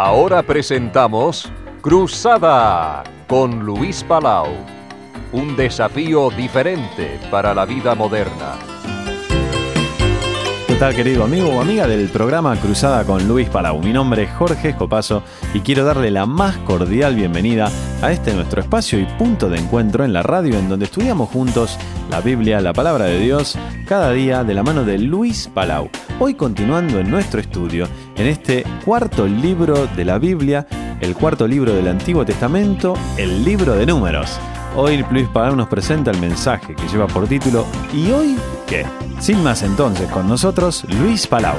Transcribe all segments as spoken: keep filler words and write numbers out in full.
Ahora presentamos Cruzada con Luis Palau. Un desafío diferente para la vida moderna. ¿Qué tal, querido amigo o amiga del programa Cruzada con Luis Palau? Mi nombre es Jorge Escopazo y quiero darle la más cordial bienvenida a este nuestro espacio y punto de encuentro en la radio, en donde estudiamos juntos la Biblia, la palabra de Dios, cada día de la mano de Luis Palau. Hoy continuando en nuestro estudio, en este cuarto libro de la Biblia, el cuarto libro del Antiguo Testamento, el libro de Números. Hoy Luis Palau nos presenta el mensaje que lleva por título ¿Y hoy qué? Sin más entonces, con nosotros Luis Palau.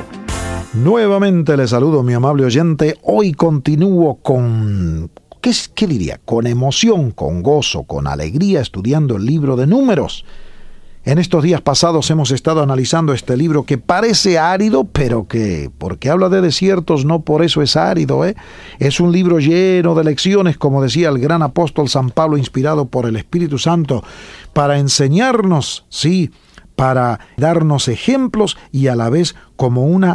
Nuevamente le saludo, mi amable oyente. Hoy continúo con, ¿qué, qué diría? Con emoción, con gozo, con alegría, estudiando el libro de Números. En estos días pasados hemos estado analizando este libro que parece árido, pero que, porque habla de desiertos, no por eso es árido, ¿eh? Es un libro lleno de lecciones, como decía el gran apóstol San Pablo, inspirado por el Espíritu Santo, para enseñarnos, sí, para darnos ejemplos y a la vez como una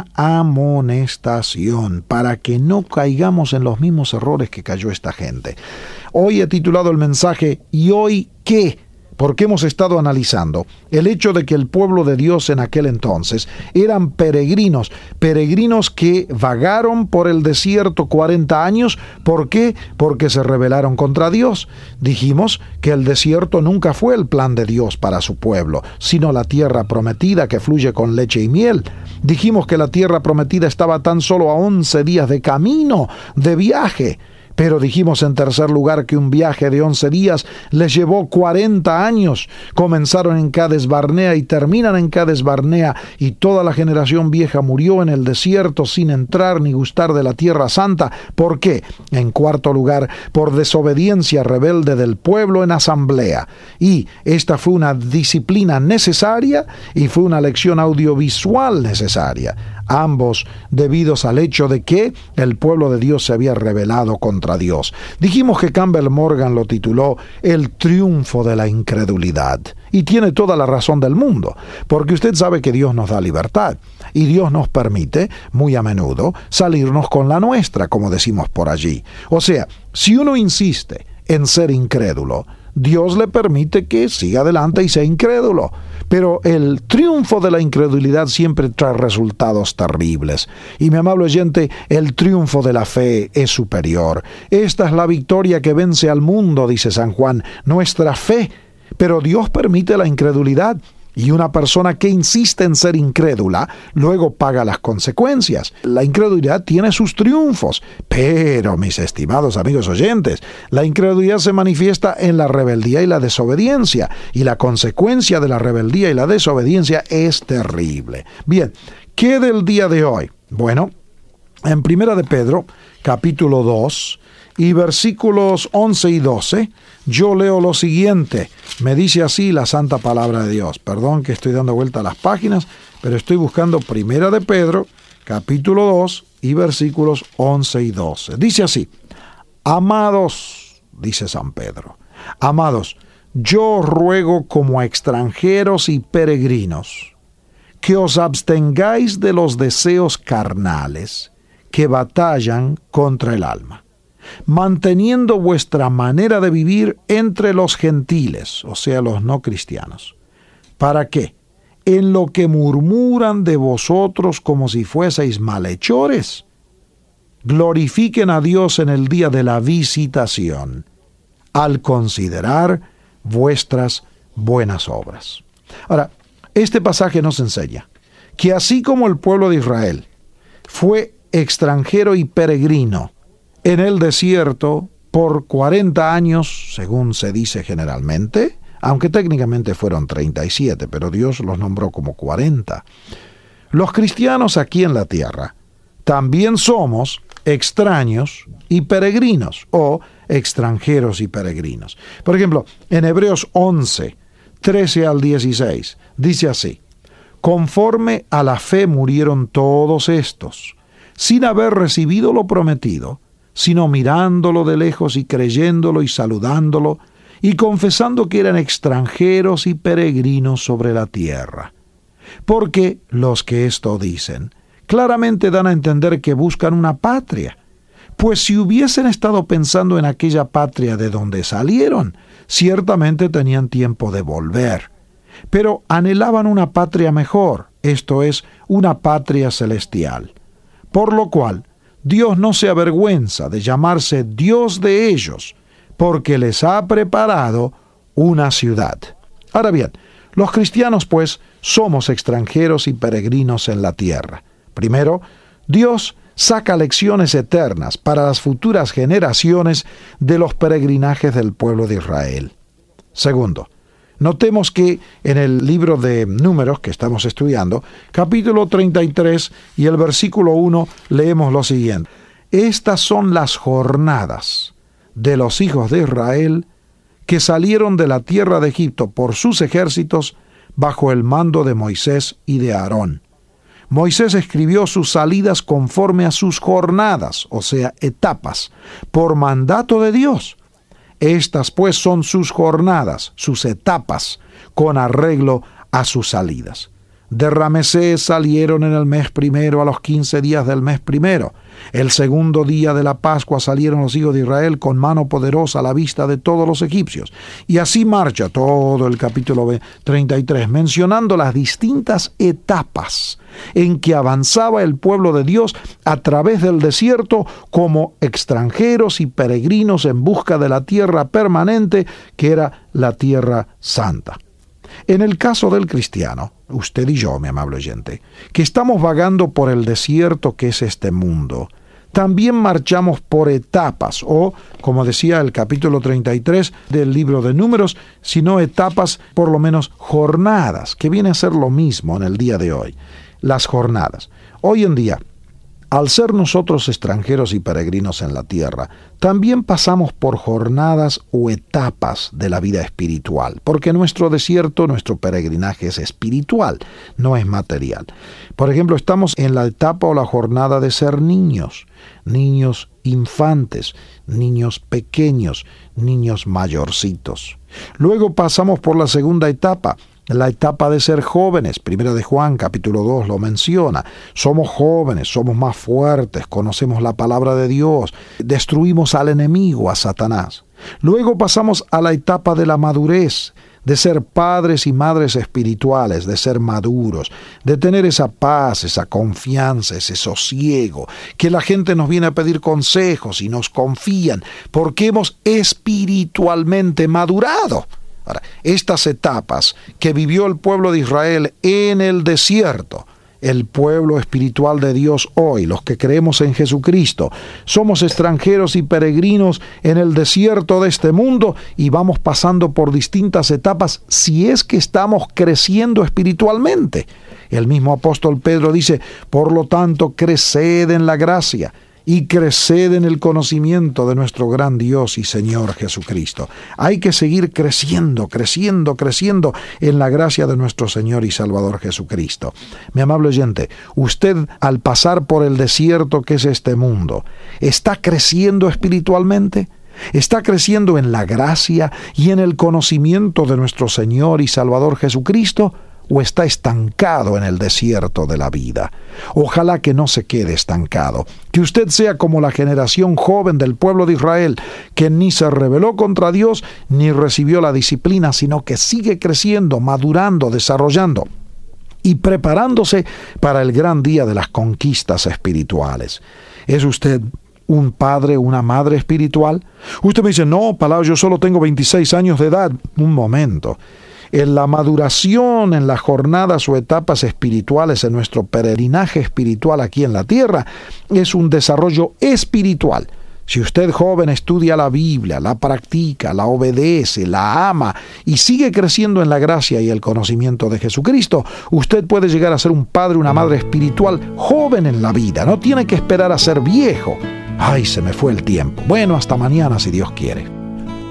amonestación, para que no caigamos en los mismos errores que cayó esta gente. Hoy he titulado el mensaje ¿Y hoy qué? Porque hemos estado analizando el hecho de que el pueblo de Dios en aquel entonces eran peregrinos, peregrinos que vagaron por el desierto cuarenta años. ¿Por qué? Porque se rebelaron contra Dios. Dijimos que el desierto nunca fue el plan de Dios para su pueblo, sino la tierra prometida que fluye con leche y miel. Dijimos que la tierra prometida estaba tan solo a once días de camino, de viaje. Pero dijimos en tercer lugar que un viaje de once días les llevó cuarenta años. Comenzaron en Cades Barnea y terminan en Cades Barnea, y toda la generación vieja murió en el desierto sin entrar ni gustar de la tierra santa. ¿Por qué? En cuarto lugar, por desobediencia rebelde del pueblo en asamblea. Y esta fue una disciplina necesaria y fue una lección audiovisual necesaria. Ambos debidos al hecho de que el pueblo de Dios se había rebelado contra Dios. Dijimos que Campbell Morgan lo tituló El triunfo de la incredulidad. Y tiene toda la razón del mundo, porque usted sabe que Dios nos da libertad, y Dios nos permite, muy a menudo, salirnos con la nuestra, como decimos por allí. O sea, si uno insiste en ser incrédulo, Dios le permite que siga adelante y sea incrédulo. Pero el triunfo de la incredulidad siempre trae resultados terribles. Y mi amable oyente, el triunfo de la fe es superior. Esta es la victoria que vence al mundo, dice San Juan, nuestra fe. Pero Dios permite la incredulidad. Y una persona que insiste en ser incrédula, luego paga las consecuencias. La incredulidad tiene sus triunfos. Pero, mis estimados amigos oyentes, la incredulidad se manifiesta en la rebeldía y la desobediencia. Y la consecuencia de la rebeldía y la desobediencia es terrible. Bien, ¿qué del día de hoy? Bueno, en Primera de Pedro, capítulo dos, y versículos once y doce, yo leo lo siguiente. Me dice así la santa palabra de Dios. Perdón que estoy dando vuelta a las páginas, pero estoy buscando Primera de Pedro, capítulo dos, y versículos once y doce. Dice así: Amados, dice San Pedro, amados, yo os ruego como a extranjeros y peregrinos, que os abstengáis de los deseos carnales que batallan contra el alma, manteniendo vuestra manera de vivir entre los gentiles, o sea, los no cristianos. ¿Para qué? En lo que murmuran de vosotros como si fueseis malhechores, glorifiquen a Dios en el día de la visitación, al considerar vuestras buenas obras. Ahora, este pasaje nos enseña que así como el pueblo de Israel fue extranjero y peregrino en el desierto por cuarenta años, según se dice generalmente, aunque técnicamente fueron treinta y siete, pero Dios los nombró como cuarenta. Los cristianos aquí en la tierra también somos extraños y peregrinos, o extranjeros y peregrinos. Por ejemplo, en Hebreos once, trece al dieciséis, dice así: conforme a la fe murieron todos estos, sin haber recibido lo prometido, sino mirándolo de lejos y creyéndolo y saludándolo, y confesando que eran extranjeros y peregrinos sobre la tierra. Porque los que esto dicen, claramente dan a entender que buscan una patria, pues si hubiesen estado pensando en aquella patria de donde salieron, ciertamente tenían tiempo de volver. Pero anhelaban una patria mejor, esto es, una patria celestial. Por lo cual, Dios no se avergüenza de llamarse Dios de ellos, porque les ha preparado una ciudad. Ahora bien, los cristianos, pues, somos extranjeros y peregrinos en la tierra. Primero, Dios saca lecciones eternas para las futuras generaciones de los peregrinajes del pueblo de Israel. Segundo, notemos que en el libro de Números que estamos estudiando, capítulo treinta y tres y el versículo uno, leemos lo siguiente. Estas son las jornadas de los hijos de Israel que salieron de la tierra de Egipto por sus ejércitos bajo el mando de Moisés y de Aarón. Moisés escribió sus salidas conforme a sus jornadas, o sea, etapas, por mandato de Dios. Estas pues son sus jornadas, sus etapas, con arreglo a sus salidas. De Ramesés salieron en el mes primero a los quince días del mes primero. El segundo día de la Pascua salieron los hijos de Israel con mano poderosa a la vista de todos los egipcios. Y así marcha todo el capítulo treinta y tres, mencionando las distintas etapas en que avanzaba el pueblo de Dios a través del desierto como extranjeros y peregrinos en busca de la tierra permanente que era la tierra santa. En el caso del cristiano, usted y yo, mi amable oyente, que estamos vagando por el desierto que es este mundo, también marchamos por etapas, o, como decía el capítulo treinta y tres del libro de Números, sino etapas, por lo menos jornadas, que viene a ser lo mismo en el día de hoy. Las jornadas. Hoy en día, al ser nosotros extranjeros y peregrinos en la tierra, también pasamos por jornadas o etapas de la vida espiritual, porque nuestro desierto, nuestro peregrinaje es espiritual, no es material. Por ejemplo, estamos en la etapa o la jornada de ser niños, niños infantes, niños pequeños, niños mayorcitos. Luego pasamos por la segunda etapa, la etapa de ser jóvenes. Primera de Juan, capítulo dos, lo menciona. Somos jóvenes, somos más fuertes, conocemos la palabra de Dios, destruimos al enemigo, a Satanás. Luego pasamos a la etapa de la madurez, de ser padres y madres espirituales, de ser maduros, de tener esa paz, esa confianza, ese sosiego, que la gente nos viene a pedir consejos y nos confían, porque hemos espiritualmente madurado. Ahora, estas etapas que vivió el pueblo de Israel en el desierto, el pueblo espiritual de Dios hoy, los que creemos en Jesucristo, somos extranjeros y peregrinos en el desierto de este mundo y vamos pasando por distintas etapas si es que estamos creciendo espiritualmente. El mismo apóstol Pedro dice, por lo tanto, creced en la gracia y creced en el conocimiento de nuestro gran Dios y Señor Jesucristo. Hay que seguir creciendo, creciendo, creciendo en la gracia de nuestro Señor y Salvador Jesucristo. Mi amable oyente, usted al pasar por el desierto que es este mundo, ¿está creciendo espiritualmente? ¿Está creciendo en la gracia y en el conocimiento de nuestro Señor y Salvador Jesucristo? ¿O está estancado en el desierto de la vida? Ojalá que no se quede estancado, que usted sea como la generación joven del pueblo de Israel, que ni se rebeló contra Dios, ni recibió la disciplina, sino que sigue creciendo, madurando, desarrollando y preparándose para el gran día de las conquistas espirituales. ¿Es usted un padre, una madre espiritual? Usted me dice, no, Palau, yo solo tengo veintiséis años de edad. Un momento. En la maduración, en las jornadas o etapas espirituales, en nuestro peregrinaje espiritual aquí en la tierra, es un desarrollo espiritual. Si usted joven estudia la Biblia, la practica, la obedece, la ama y sigue creciendo en la gracia y el conocimiento de Jesucristo, usted puede llegar a ser un padre, una madre espiritual joven en la vida. No tiene que esperar a ser viejo. Ay, se me fue el tiempo. Bueno, hasta mañana si Dios quiere.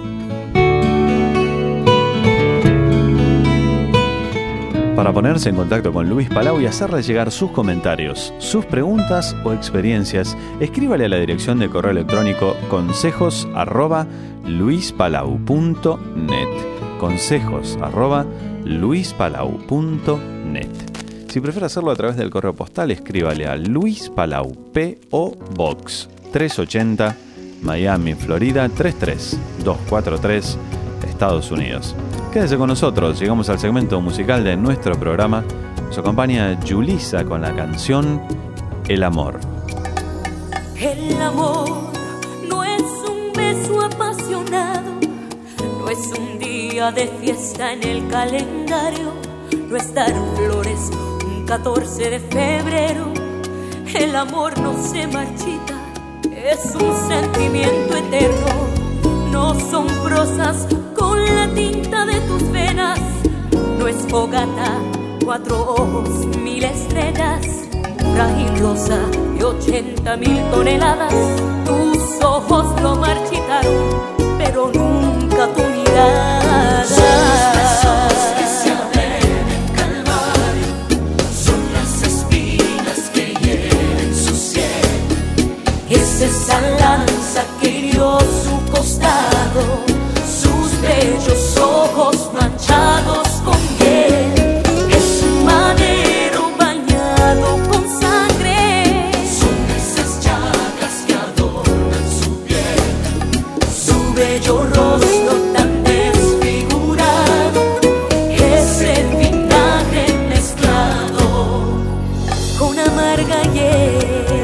Para ponerse en contacto con Luis Palau y hacerle llegar sus comentarios, sus preguntas o experiencias, escríbale a la dirección de correo electrónico consejos arroba luispalau punto net. Consejos arroba luispalau punto net. Si prefiere hacerlo a través del correo postal, escríbale a Luis Palau, P O Box tres ochenta, Miami, Florida tres tres dos cuatro tres, Estados Unidos. Quédese con nosotros, llegamos al segmento musical de nuestro programa. Nos acompaña Yulisa con la canción El Amor. El amor no es un beso apasionado, no es un día de fiesta en el calendario, no es dar flores un catorce de febrero. El amor no se marchita, es un sentimiento eterno. No son prosas con la tinta de tus venas, no es fogata, cuatro ojos, mil estrellas, frágil rosa de ochenta mil toneladas. Tus ojos lo marchitaron, pero nunca tu mirada. Son los besos que se abren en Calvario, son las espinas que hieren su cielo. Es esa lanza que hirió su costado, sus bellos ojos manchados con hiel. Es un madero bañado con sangre, son esas llagas que adornan su piel, su bello rostro tan desfigurado, ese vinagre mezclado con amarga hiel.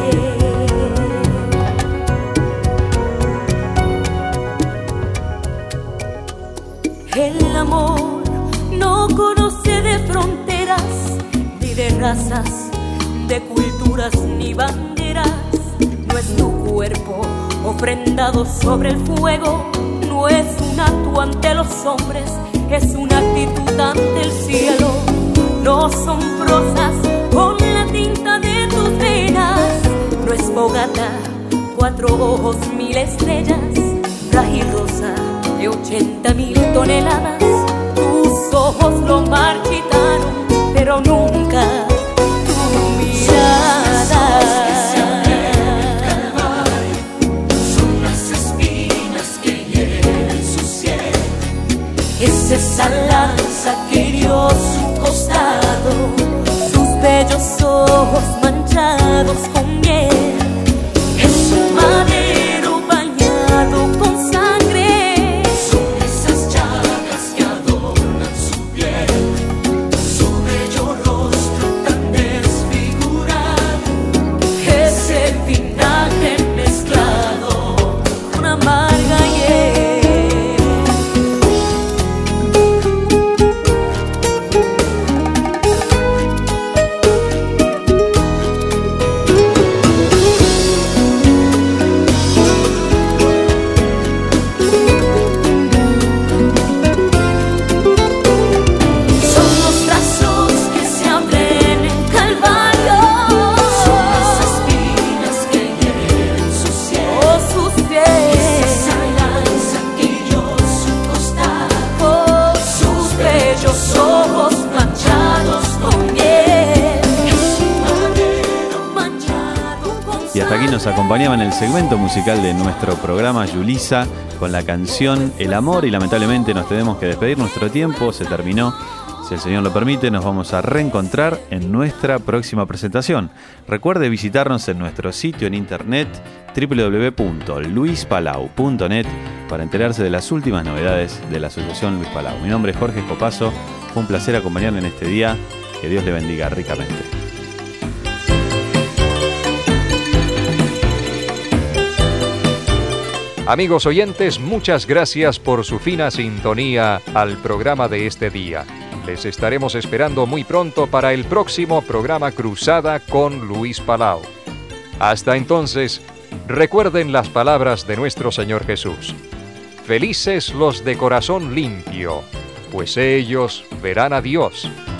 El amor no conoce de fronteras, ni de razas, de culturas ni banderas. No es tu cuerpo ofrendado sobre el fuego, no es un acto ante los hombres, es una actitud ante el cielo. No son prosas con la tinta de tus venas, no es fogata, cuatro ojos, mil estrellas, frágil rosa de ochenta mil toneladas. Tus ojos lo marchitaron, pero nunca tu mirada. Son las espinas que hieren su cielo. Es esa lanza que hirió su costado, sus bellos ojos manchados con miel. Es un madero bañado con sangre, son esas llagas que adornan su piel, su bello rostro tan desfigurado, ese vinagre mezclado con amarga hiel. Nos acompañaba en el segmento musical de nuestro programa Yulisa con la canción El Amor, y lamentablemente nos tenemos que despedir, nuestro tiempo se terminó. Si el Señor lo permite, nos vamos a reencontrar en nuestra próxima presentación. Recuerde visitarnos en nuestro sitio en internet doble u doble u doble u punto luis palau punto net para enterarse de las últimas novedades de la Asociación Luis Palau. Mi nombre es Jorge Escopazo, fue un placer acompañarle en este día, que Dios le bendiga ricamente. Amigos oyentes, muchas gracias por su fina sintonía al programa de este día. Les estaremos esperando muy pronto para el próximo programa Cruzada con Luis Palau. Hasta entonces, recuerden las palabras de nuestro Señor Jesús. Felices los de corazón limpio, pues ellos verán a Dios.